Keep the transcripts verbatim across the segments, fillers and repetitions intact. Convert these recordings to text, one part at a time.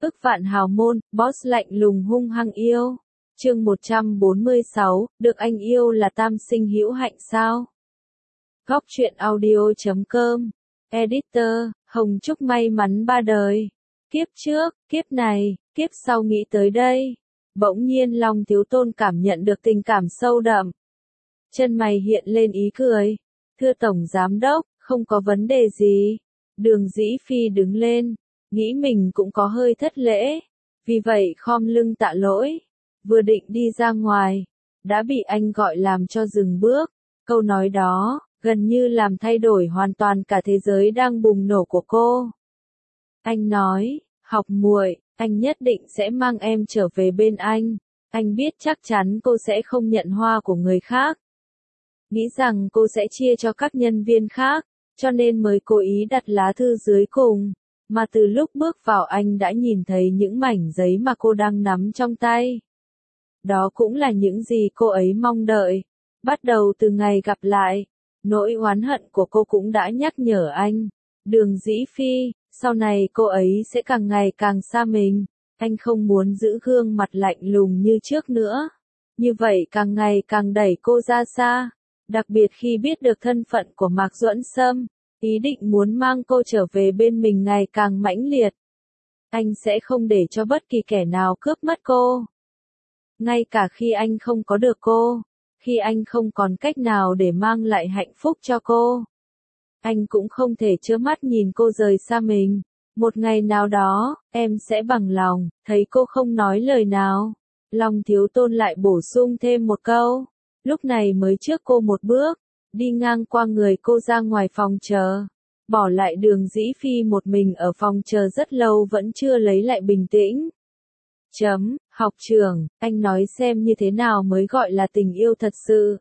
Ức vạn hào môn, boss lạnh lùng hung hăng yêu. Chương một trăm bốn mươi sáu, được anh yêu là tam sinh hữu hạnh sao? Góc truyện audio chấm com. Editor, Hồng Trúc may mắn ba đời. Kiếp trước, kiếp này, kiếp sau nghĩ tới đây. Bỗng nhiên Long Thiếu Tôn cảm nhận được tình cảm sâu đậm. Chân mày hiện lên ý cười. Thưa Tổng Giám Đốc, không có vấn đề gì. Đường Dĩ Phi đứng lên, nghĩ mình cũng có hơi thất lễ. Vì vậy khom lưng tạ lỗi. Vừa định đi ra ngoài, đã bị anh gọi làm cho dừng bước. Câu nói đó, gần như làm thay đổi hoàn toàn cả thế giới đang bùng nổ của cô. Anh nói, học muội, anh nhất định sẽ mang em trở về bên anh. Anh biết chắc chắn cô sẽ không nhận hoa của người khác. Nghĩ rằng cô sẽ chia cho các nhân viên khác, cho nên mới cố ý đặt lá thư dưới cùng. Mà từ lúc bước vào anh đã nhìn thấy những mảnh giấy mà cô đang nắm trong tay. Đó cũng là những gì cô ấy mong đợi. Bắt đầu từ ngày gặp lại, nỗi oán hận của cô cũng đã nhắc nhở anh. Đường Dĩ Phi, sau này cô ấy sẽ càng ngày càng xa mình. Anh không muốn giữ gương mặt lạnh lùng như trước nữa. Như vậy càng ngày càng đẩy cô ra xa. Đặc biệt khi biết được thân phận của Mạc Duẫn Sâm, ý định muốn mang cô trở về bên mình ngày càng mãnh liệt. Anh sẽ không để cho bất kỳ kẻ nào cướp mất cô. Ngay cả khi anh không có được cô, khi anh không còn cách nào để mang lại hạnh phúc cho cô, anh cũng không thể trơ mắt nhìn cô rời xa mình. Một ngày nào đó, em sẽ bằng lòng. Thấy cô không nói lời nào, Long Thiếu Tôn lại bổ sung thêm một câu. Lúc này mới trước cô một bước, đi ngang qua người cô ra ngoài phòng chờ, bỏ lại Đường Dĩ Phi một mình ở phòng chờ rất lâu vẫn chưa lấy lại bình tĩnh. Chấm, học trưởng, anh nói xem như thế nào mới gọi là tình yêu thật sự.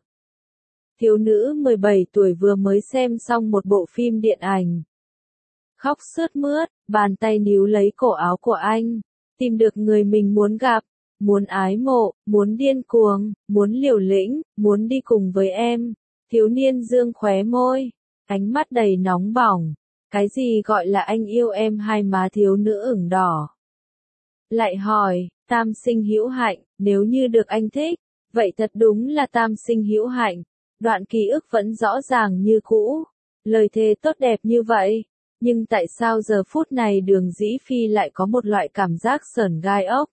Thiếu nữ mười bảy tuổi vừa mới xem xong một bộ phim điện ảnh. Khóc sướt mướt, bàn tay níu lấy cổ áo của anh, tìm được người mình muốn gặp, muốn ái mộ, muốn điên cuồng, muốn liều lĩnh, muốn đi cùng với em. Thiếu niên dương khóe môi, ánh mắt đầy nóng bỏng. Cái gì gọi là anh yêu em? Hai má thiếu nữ ửng đỏ. Lại hỏi, tam sinh hữu hạnh, nếu như được anh thích, vậy thật đúng là tam sinh hữu hạnh. Đoạn ký ức vẫn rõ ràng như cũ, lời thề tốt đẹp như vậy, nhưng tại sao giờ phút này Đường Dĩ Phi lại có một loại cảm giác sởn gai ốc?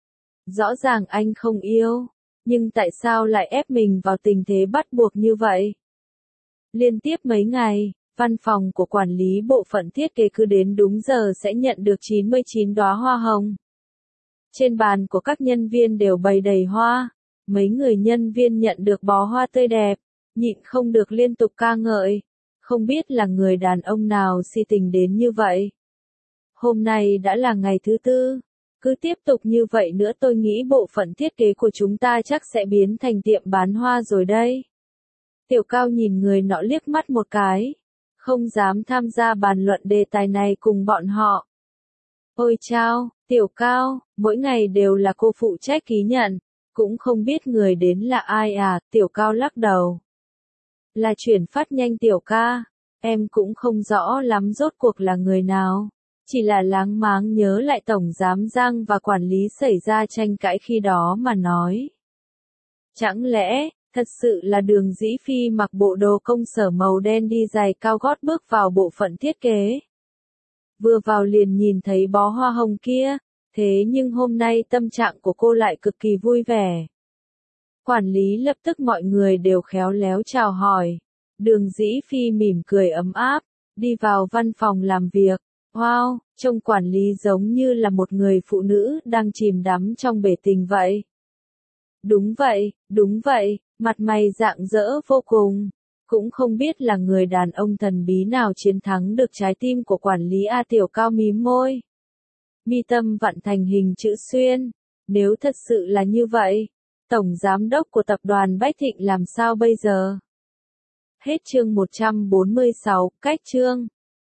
Rõ ràng anh không yêu, nhưng tại sao lại ép mình vào tình thế bắt buộc như vậy? Liên tiếp mấy ngày, văn phòng của quản lý bộ phận thiết kế cứ đến đúng giờ sẽ nhận được chín mươi chín đóa hoa hồng. Trên bàn của các nhân viên đều bày đầy hoa, mấy người nhân viên nhận được bó hoa tươi đẹp, nhịn không được liên tục ca ngợi, không biết là người đàn ông nào si tình đến như vậy. Hôm nay đã là ngày thứ tư, cứ tiếp tục như vậy nữa tôi nghĩ bộ phận thiết kế của chúng ta chắc sẽ biến thành tiệm bán hoa rồi đây. Tiểu Cao nhìn người nọ liếc mắt một cái, không dám tham gia bàn luận đề tài này cùng bọn họ. Ôi chao, Tiểu Cao, mỗi ngày đều là cô phụ trách ký nhận, cũng không biết người đến là ai à? Tiểu Cao lắc đầu. Là chuyển phát nhanh Tiểu ca, em cũng không rõ lắm rốt cuộc là người nào, chỉ là láng máng nhớ lại Tổng Giám Giang và quản lý xảy ra tranh cãi khi đó mà nói. Chẳng lẽ, thật sự là Đường Dĩ Phi mặc bộ đồ công sở màu đen đi giày cao gót bước vào bộ phận thiết kế. Vừa vào liền nhìn thấy bó hoa hồng kia, thế nhưng hôm nay tâm trạng của cô lại cực kỳ vui vẻ. Quản lý lập tức mọi người đều khéo léo chào hỏi. Đường Dĩ Phi mỉm cười ấm áp, đi vào văn phòng làm việc. Wow, trông quản lý giống như là một người phụ nữ đang chìm đắm trong bể tình vậy. Đúng vậy, đúng vậy, mặt mày rạng rỡ vô cùng. Cũng không biết là người đàn ông thần bí nào chiến thắng được trái tim của quản lý A. Tiểu Cao mím môi. Mi tâm vặn thành hình chữ xuyên. Nếu thật sự là như vậy, Tổng Giám đốc của tập đoàn Bách Thịnh làm sao bây giờ? Hết chương một trăm bốn mươi sáu, cách chương.